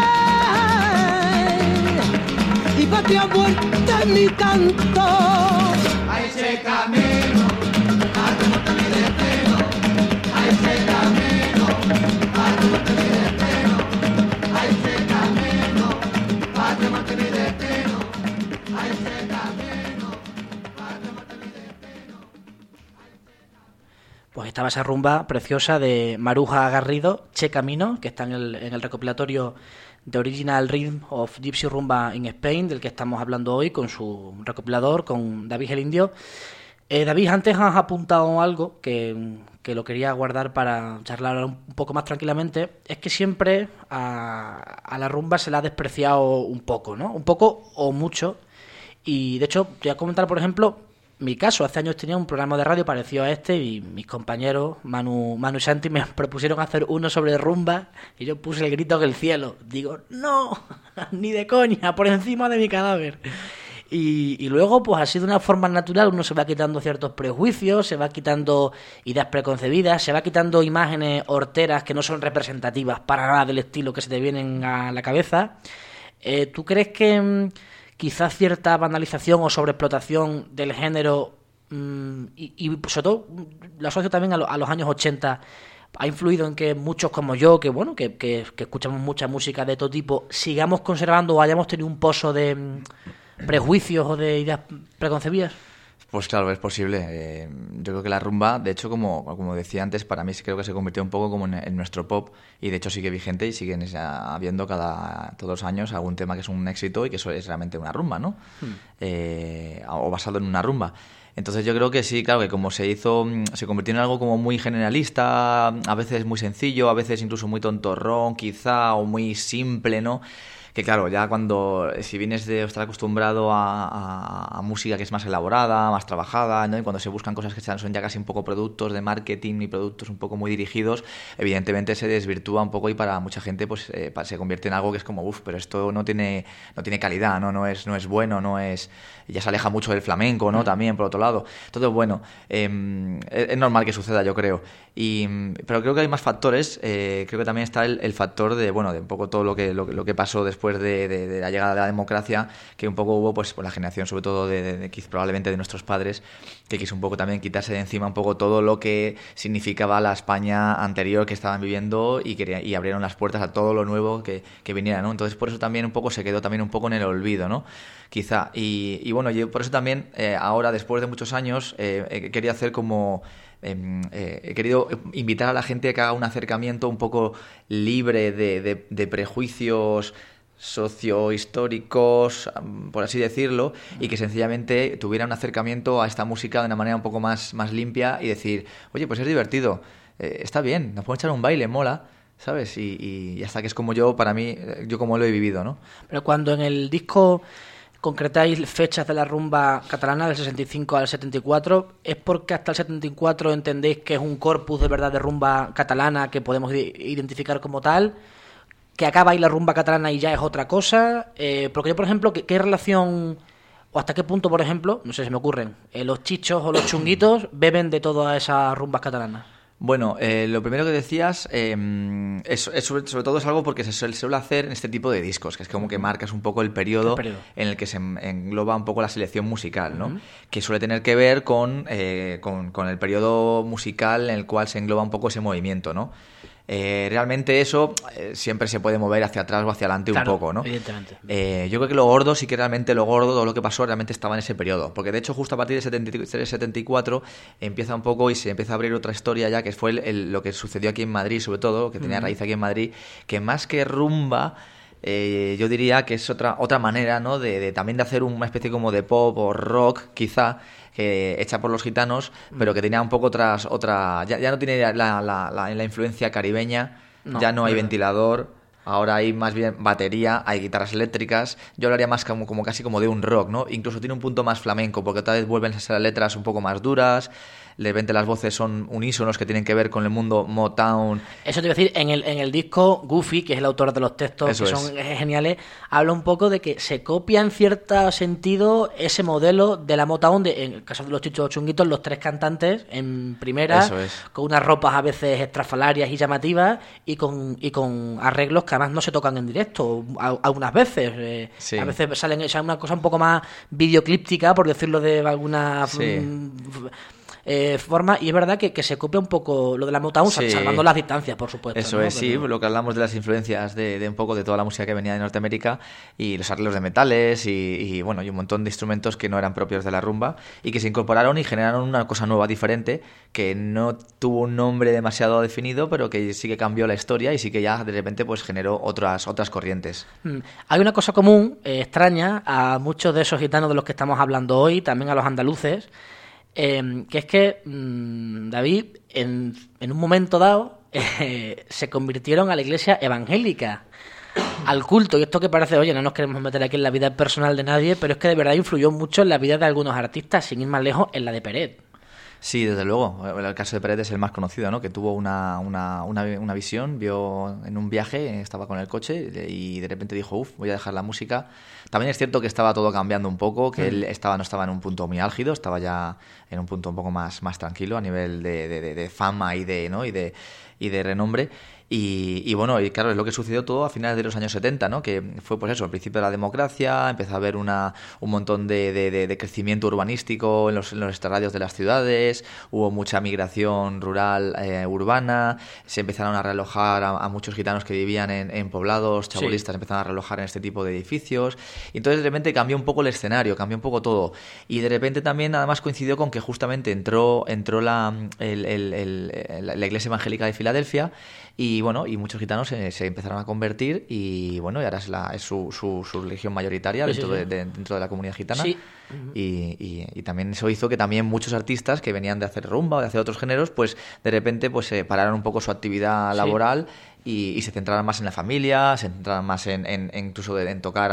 y patria muerta en mi canto. A ese camino, patria, muerte, mi destino. A ese camino, patria, muerte, mi destino. A ese camino, patria, muerte, mi destino. A ese camino, patria, muerte, mi destino. Pues estaba esa rumba preciosa de Maruja Garrido, Che Camino, que está en el recopilatorio The Original Rhythm of Gypsy Rumba in Spain, del que estamos hablando hoy, con su recopilador, con David el Indio. David, antes has apuntado algo que lo quería guardar para charlar un poco más tranquilamente. Es que siempre a la rumba se la ha despreciado un poco, ¿no? Un poco o mucho. Y de hecho, te voy a comentar, por ejemplo, mi caso. Hace años tenía un programa de radio parecido a este y mis compañeros, Manu y Santi, me propusieron hacer uno sobre rumba y yo puse el grito que el cielo. Digo, no, ni de coña, por encima de mi cadáver. Y luego, pues así de una forma natural, uno se va quitando ciertos prejuicios, se va quitando ideas preconcebidas, se va quitando imágenes horteras que no son representativas para nada del estilo que se te vienen a la cabeza. ¿Tú crees que quizás cierta banalización o sobreexplotación del género y sobre todo lo asocio también a los años 80 ha influido en que muchos como yo, que bueno, que escuchamos mucha música de todo tipo, sigamos conservando o hayamos tenido un pozo de prejuicios o de ideas preconcebidas? Pues claro, es posible. Yo creo que la rumba, de hecho, como decía antes, para mí creo que se convirtió un poco como en nuestro pop, y de hecho sigue vigente y siguen habiendo todos los años algún tema que es un éxito y que eso es realmente una rumba, ¿no? O basado en una rumba. Entonces yo creo que sí, claro, que como se convirtió en algo como muy generalista, a veces muy sencillo, a veces incluso muy tontorrón quizá, o muy simple, ¿no? que claro, ya cuando, si vienes de estar acostumbrado a música que es más elaborada, más trabajada, ¿no? Y cuando se buscan cosas que son ya casi un poco productos de marketing y productos un poco muy dirigidos, evidentemente se desvirtúa un poco y para mucha gente pues se convierte en algo que es como, pero esto no tiene calidad, no es bueno, ya se aleja mucho del flamenco, ¿no? También, por otro lado. Entonces, bueno, es normal que suceda, yo creo. Pero creo que hay más factores. Creo que también está el factor de un poco todo lo que pasó después de la llegada de la democracia, que un poco hubo pues por la generación, sobre todo probablemente de nuestros padres, que quiso un poco también quitarse de encima un poco todo lo que significaba la España anterior que estaban viviendo y abrieron las puertas a todo lo nuevo que viniera, ¿no? Entonces, por eso también un poco se quedó también un poco en el olvido, ¿no? Quizá. Y bueno, yo por eso también ahora, después de muchos años, quería hacer como... he querido invitar a la gente a que haga un acercamiento un poco libre de prejuicios sociohistóricos, por así decirlo, y que sencillamente tuviera un acercamiento a esta música de una manera un poco más limpia y decir, oye, pues es divertido, está bien, nos podemos echar un baile, mola, ¿sabes? Y hasta que es como yo, para mí, yo como lo he vivido, ¿no? Pero cuando en el disco concretáis fechas de la rumba catalana del 65 al 74, ¿es porque hasta el 74 entendéis que es un corpus de verdad de rumba catalana que podemos identificar como tal? ¿Que acaba ahí la rumba catalana y ya es otra cosa? Porque yo, por ejemplo, ¿qué relación o hasta qué punto, por ejemplo, no sé, se me ocurren, los chichos o los chunguitos beben de todas esas rumbas catalanas? Bueno, lo primero que decías sobre todo es algo porque se suele hacer en este tipo de discos, que es como que marcas un poco el periodo en el que se engloba un poco la selección musical, ¿no? Que suele tener que ver con el periodo musical en el cual se engloba un poco ese movimiento, ¿no? Realmente eso siempre se puede mover hacia atrás o hacia adelante un poco, ¿no? Evidentemente. Yo creo que lo gordo, sí que realmente lo gordo, todo lo que pasó realmente estaba en ese periodo, porque de hecho justo a partir de 73-74 empieza un poco y se empieza a abrir otra historia ya, que fue lo que sucedió aquí en Madrid, sobre todo, que tenía raíz aquí en Madrid, que más que rumba, yo diría que es otra manera, ¿no? de también de hacer una especie como de pop o rock, quizá, hecha por los gitanos, pero que tenía un poco ya no tiene la influencia caribeña, ya no hay ventilador, ahora hay más bien batería, hay guitarras eléctricas. Yo hablaría más como casi como de un rock, ¿no? Incluso tiene un punto más flamenco, porque otra vez vuelven a ser las letras un poco más duras. De repente las voces son unísonos que tienen que ver con el mundo Motown. Eso te iba a decir, en el disco Goofy, que es el autor de los textos, eso que son geniales, habla un poco de que se copia en cierto sentido ese modelo de la Motown, en el caso de los Chichos Chunguitos, los tres cantantes en primera, con unas ropas a veces estrafalarias y llamativas, y con arreglos que además no se tocan en directo, algunas veces. A veces salen una cosa un poco más videoclíptica, por decirlo de alguna... forma, y es verdad que se copia un poco lo de la Motown, salvando las distancias, por supuesto. Eso, ¿no? Es, sí, lo que hablamos de las influencias de un poco de toda la música que venía de Norteamérica y los arreglos de metales y un montón de instrumentos que no eran propios de la rumba y que se incorporaron y generaron una cosa nueva, diferente, que no tuvo un nombre demasiado definido, pero que sí que cambió la historia y sí que ya de repente pues generó otras corrientes. Hay una cosa común, extraña, a muchos de esos gitanos de los que estamos hablando hoy, también a los andaluces, que es que David, en un momento dado, se convirtieron a la iglesia evangélica, al culto, y esto que parece, oye, no nos queremos meter aquí en la vida personal de nadie, pero es que de verdad influyó mucho en la vida de algunos artistas, sin ir más lejos, en la de Peret. Sí, desde luego. El caso de Peret es el más conocido, ¿no? Que tuvo una visión, vio en un viaje, estaba con el coche y de repente dijo, voy a dejar la música. También es cierto que estaba todo cambiando un poco, que él no estaba en un punto muy álgido, estaba ya en un punto un poco más tranquilo a nivel de fama y de renombre. Y bueno, y claro, es lo que sucedió todo a finales de los años 70, ¿no? Que fue pues eso, al principio de la democracia, empezó a haber un montón de crecimiento urbanístico en los extrarradios de las ciudades, hubo mucha migración rural, urbana, se empezaron a realojar a muchos gitanos que vivían en poblados chabolistas, empezaron a realojar en este tipo de edificios, y entonces de repente cambió un poco el escenario, cambió un poco todo, y de repente también además coincidió con que justamente entró la iglesia evangélica de Filadelfia, y bueno, y muchos gitanos se empezaron a convertir y bueno, y ahora es su religión mayoritaria dentro de la comunidad gitana. Sí. Y también eso hizo que también muchos artistas que venían de hacer rumba o de hacer otros géneros, pues de repente pues pararon un poco su actividad laboral y se centraran más en la familia, se centraran más en incluso en tocar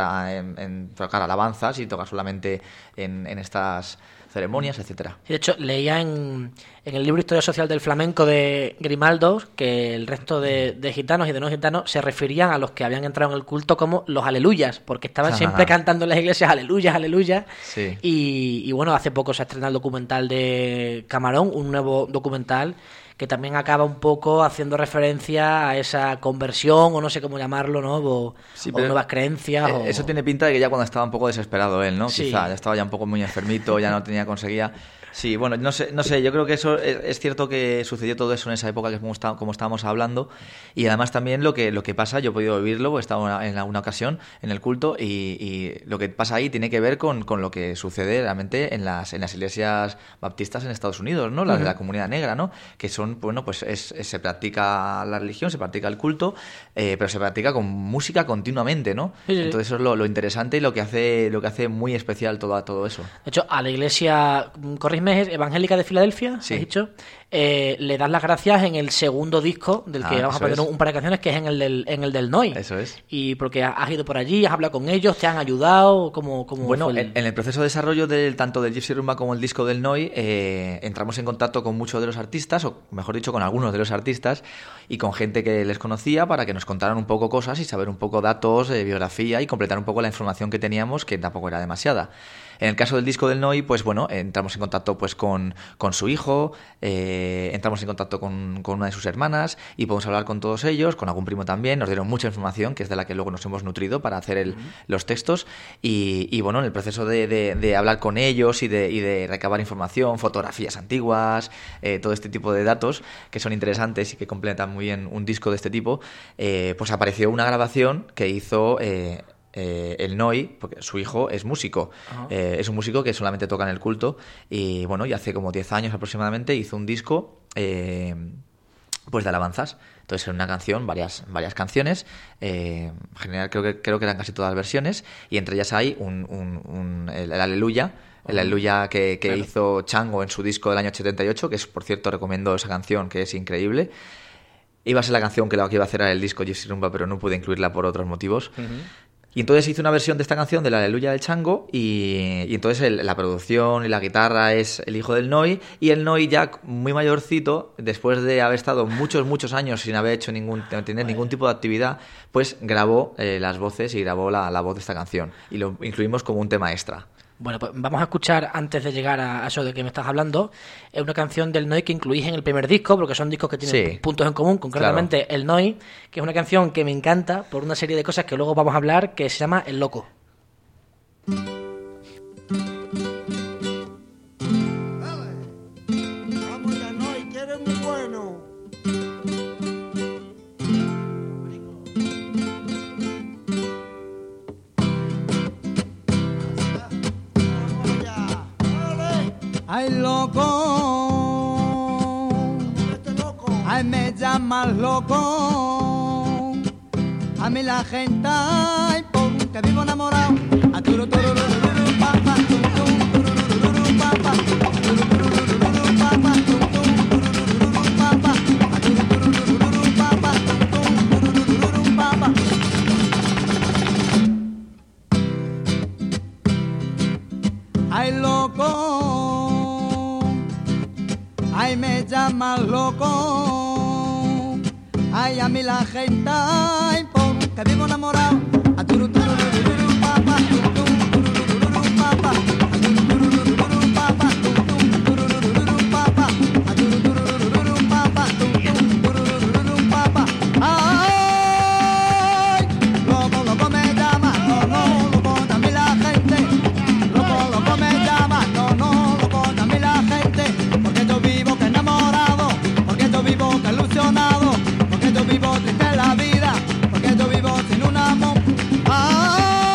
alabanzas y tocar solamente en estas ceremonias, etcétera. De hecho, leía en el libro Historia Social del Flamenco de Grimaldo que el resto de gitanos y de no gitanos se referían a los que habían entrado en el culto como los aleluyas, porque estaban siempre cantando en las iglesias aleluyas, aleluyas. Sí. Y bueno, hace poco se ha estrenado el documental de Camarón, un nuevo documental que también acaba un poco haciendo referencia a esa conversión, o no sé cómo llamarlo, ¿no? O nuevas creencias. Eso tiene pinta de que ya cuando estaba un poco desesperado él, ¿no? Sí. Quizá ya estaba ya un poco muy enfermito, ya no conseguía. Sí, bueno, no sé, yo creo que eso es cierto que sucedió todo eso en esa época que como estábamos hablando, y además también lo que pasa, yo he podido vivirlo, porque he estado en una ocasión en el culto, y lo que pasa ahí tiene que ver con lo que sucede realmente en las iglesias baptistas en Estados Unidos, ¿no? Las de la comunidad negra, ¿no? Que son, bueno, pues se practica la religión, se practica el culto, pero se practica con música continuamente, ¿no? Sí. Entonces eso es lo interesante y lo que hace muy especial todo eso. De hecho, a la iglesia, corrígeme, evangélica de Filadelfia, sí. ¿has dicho? Le das las gracias en el segundo disco del que vamos a poner un par de canciones, que es en el del NOI. Eso es. Y porque has ido por allí, has hablado con ellos, te han ayudado, ¿cómo bueno, fue en el proceso de desarrollo tanto del Gypsy Rumba como el disco del NOI, entramos en contacto con muchos de los artistas, o mejor dicho, con algunos de los artistas, y con gente que les conocía para que nos contaran un poco cosas y saber un poco datos de biografía y completar un poco la información que teníamos, que tampoco era demasiada. En el caso del disco del NOI, pues bueno, entramos en contacto pues con su hijo, entramos en contacto con una de sus hermanas y podemos hablar con todos ellos, con algún primo también, nos dieron mucha información, que es de la que luego nos hemos nutrido para hacer los textos, y bueno, en el proceso de hablar con ellos y de recabar información, fotografías antiguas, todo este tipo de datos que son interesantes y que completan muy bien un disco de este tipo, pues apareció una grabación que hizo... el NOI, porque su hijo es músico. Es un músico que solamente toca en el culto y bueno, y hace como 10 años aproximadamente hizo un disco pues de alabanzas. Entonces era una canción, varias canciones, en general creo que eran casi todas versiones, y entre ellas hay el Aleluya. El Aleluya que claro, hizo Chango en su disco del año 78, que es, por cierto, recomiendo esa canción, que es increíble. Iba a ser la canción que iba a cerrar el disco Gypsy Rumba, pero no pude incluirla por otros motivos. Y entonces hice una versión de esta canción del Aleluya del Chango, y entonces la producción y la guitarra es el hijo del NOI, y el NOI ya muy mayorcito, después de haber estado muchos años sin haber hecho tener ningún tipo de actividad, pues grabó las voces y grabó la voz de esta canción, y lo incluimos como un tema extra. Bueno, pues vamos a escuchar, antes de llegar a eso de que me estás hablando, una canción del NOI que incluís en el primer disco, porque son discos que tienen puntos en común, concretamente claro, el NOI, que es una canción que me encanta por una serie de cosas que luego vamos a hablar, que se llama El Loco. Vamos ya, NOI, que eres muy bueno. Ay, loco, ay, me llaman loco, a mí la gente, ay, porque vivo enamorado, a turu turu turu papa, turu papa, turu papa, turu papa, turu papa, turu papa. Ay, loco, ay, me llaman loco, ay, a mí la gente, ay, porque vivo enamorado, a turu turu turu papa, turu papa, a turu turu papa, turu papa, a turu turu papa, turu papa. Ay, loco me llama, no, loco también la gente, loco me llama, no, loco también la gente. Vivo que ilusionado, porque yo vivo triste en la vida, porque yo vivo sin un amor. ¡Ay!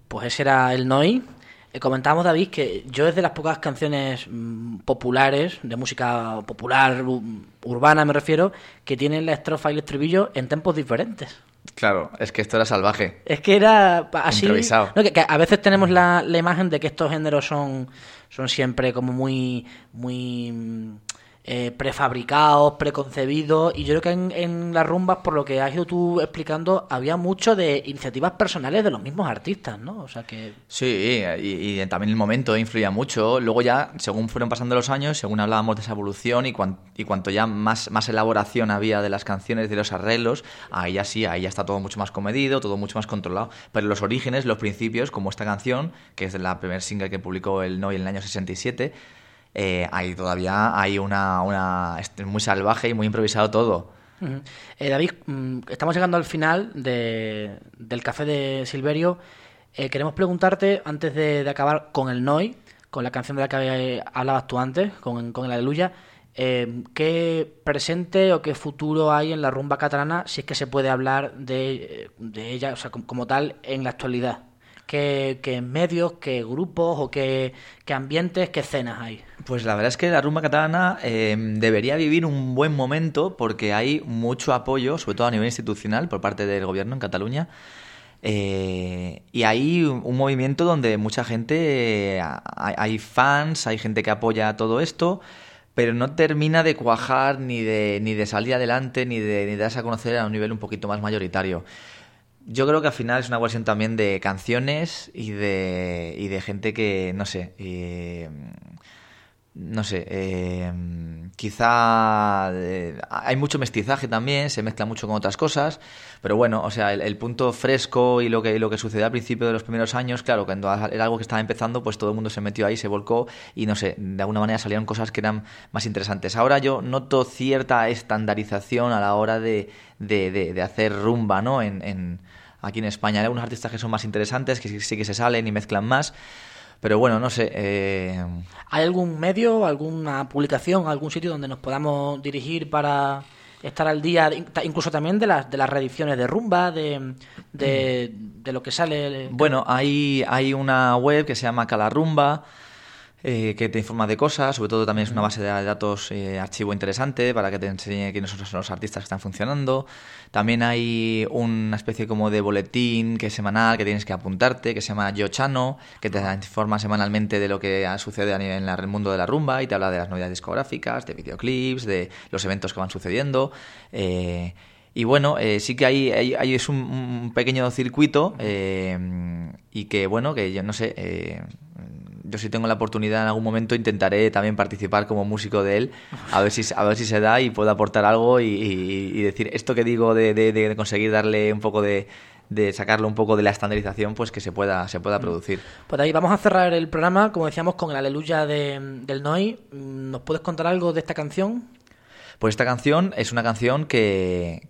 Pues ese era el Noi. Comentábamos, David, que yo es de las pocas canciones populares, de música popular, urbana me refiero, que tienen la estrofa y el estribillo en tempos diferentes. Claro, es que esto era salvaje. Es que era así... Improvisado. No, que a veces tenemos la imagen de que estos géneros son siempre como muy prefabricados, preconcebidos, y yo creo que en las rumbas, por lo que has ido tú explicando, había mucho de iniciativas personales de los mismos artistas, ¿no? O sea que... Sí, y también el momento influía mucho. Luego ya, según fueron pasando los años, según hablábamos de esa evolución y cuanto ya más elaboración había de las canciones, de los arreglos, ahí ya está todo mucho más comedido, todo mucho más controlado. Pero los orígenes, los principios, como esta canción, que es la primer single que publicó el Noi en el año 67, ahí todavía hay es muy salvaje y muy improvisado todo. Uh-huh. David, estamos llegando al final del Café de Silverio. Queremos preguntarte, antes de acabar con el Noi, con la canción de la que hablabas tú antes, con el Aleluya, ¿qué presente o qué futuro hay en la rumba catalana, si es que se puede hablar de ella, o sea, como tal, en la actualidad? ¿Qué medios, qué grupos o qué ambientes, qué escenas hay? Pues la verdad es que la rumba catalana debería vivir un buen momento, porque hay mucho apoyo, sobre todo a nivel institucional, por parte del gobierno en Cataluña. Y hay un movimiento donde mucha gente, hay fans, hay gente que apoya todo esto, pero no termina de cuajar ni de salir adelante, ni de darse a conocer a un nivel un poquito más mayoritario. Yo creo que al final es una cuestión también de canciones y de gente que, quizá hay mucho mestizaje también, se mezcla mucho con otras cosas, pero bueno, o sea, el punto fresco y lo que sucedió al principio de los primeros años, claro, cuando era algo que estaba empezando, pues todo el mundo se metió ahí, se volcó y de alguna manera salieron cosas que eran más interesantes. Ahora yo noto cierta estandarización a la hora de hacer rumba, ¿no? Aquí en España hay algunos artistas que son más interesantes, que sí que se salen y mezclan más. Pero bueno, no sé. ¿Hay algún medio, alguna publicación, algún sitio donde nos podamos dirigir para estar al día, incluso también de las reediciones de rumba, de lo que sale? Bueno, hay una web que se llama Calarrumba, que te informa de cosas, sobre todo también es una base de datos, archivo interesante para que te enseñe quiénes son los artistas que están funcionando. También hay una especie como de boletín que es semanal, que tienes que apuntarte, que se llama Yo Chano, que te informa semanalmente de lo que sucede en el mundo de la rumba y te habla de las novedades discográficas, de videoclips, de los eventos que van sucediendo. Y bueno, sí que hay es un pequeño circuito y que, bueno, que yo no sé... Yo si tengo la oportunidad en algún momento intentaré también participar como músico de él, a ver si se da y puedo aportar algo y decir esto que digo de conseguir darle un poco de sacarlo un poco de la estandarización, pues que se pueda producir. Pues ahí vamos a cerrar el programa, como decíamos, con el Aleluya del Noi. ¿Nos puedes contar algo de esta canción? Pues esta canción es una canción que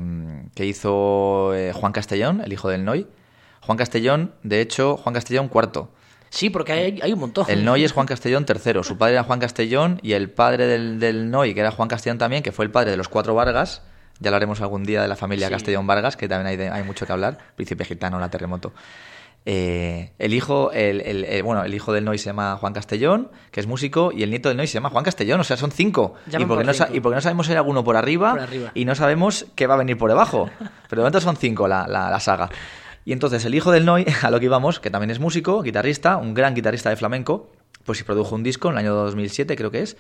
hizo Juan Castellón, el hijo del Noi. Juan Castellón, de hecho, Juan Castellón IV. Sí, porque hay un montón. El Noi es Juan Castellón III. Su padre era Juan Castellón y el padre del Noi, que era Juan Castellón también, que fue el padre de los 4 Vargas. Ya hablaremos algún día de la familia Castellón Vargas, que también hay mucho que hablar. Príncipe Gitano, la Terremoto. El hijo del Noi se llama Juan Castellón, que es músico, y el nieto del Noi se llama Juan Castellón. O sea, son 5. Y porque no sabemos si hay alguno por arriba y no sabemos qué va a venir por debajo. Pero de momento son 5 la saga. Y entonces el hijo del Noi, a lo que íbamos, que también es músico, guitarrista, un gran guitarrista de flamenco, pues sí produjo un disco en el año 2007, creo que es,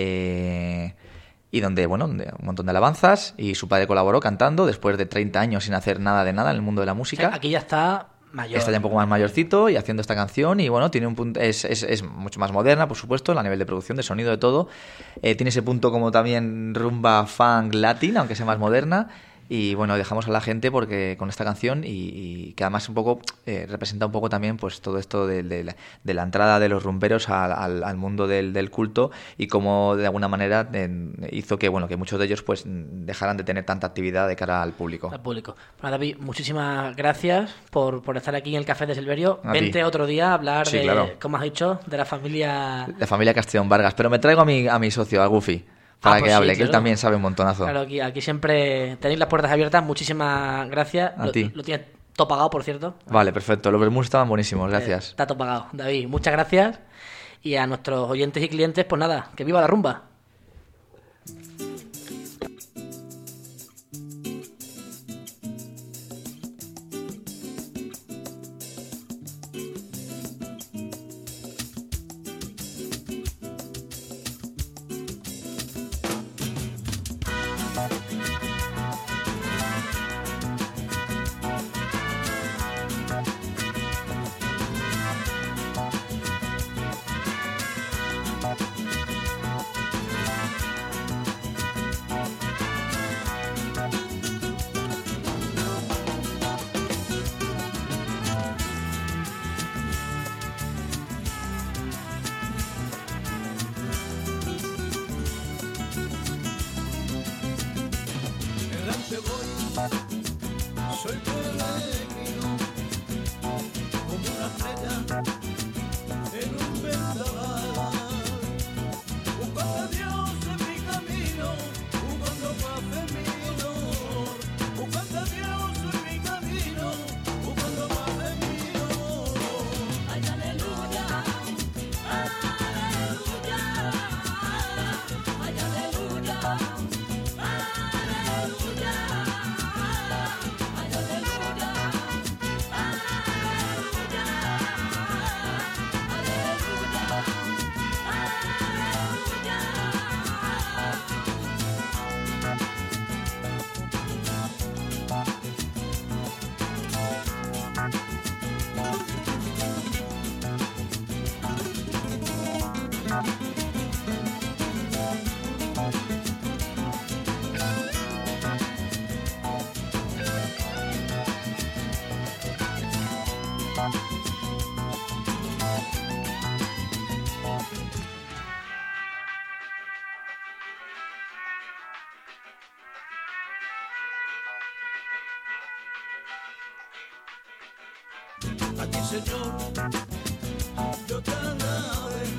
y donde un montón de alabanzas, y su padre colaboró cantando después de 30 años sin hacer nada de nada en el mundo de la música. O sea, aquí ya está mayor. Está ya un poco más mayorcito y haciendo esta canción, y bueno, tiene un punto, es mucho más moderna, por supuesto, a nivel de producción, de sonido, de todo. Tiene ese punto como también rumba funk latina, aunque sea más moderna. Y bueno, dejamos a la gente porque con esta canción y que además un poco representa un poco también pues todo esto de la entrada de los rumberos al mundo del culto, y cómo de alguna manera hizo que muchos de ellos pues dejaran de tener tanta actividad de cara al público. Bueno, David, muchísimas gracias por estar aquí en el Café de Silverio. Vente otro día a hablar claro, como has dicho, de la familia Castellón Vargas, pero me traigo a mi socio, a Goofy, para que hable, que él también sabe un montonazo. Claro, aquí siempre tenéis las puertas abiertas. Muchísimas gracias. A ti. Lo tienes Todo pagado, por cierto. Vale, perfecto. Los vermús estaban buenísimos, gracias. Está todo pagado. David, muchas gracias. Y a nuestros oyentes y clientes, pues nada, que viva la rumba. A ti, Señor, yo te alabaré.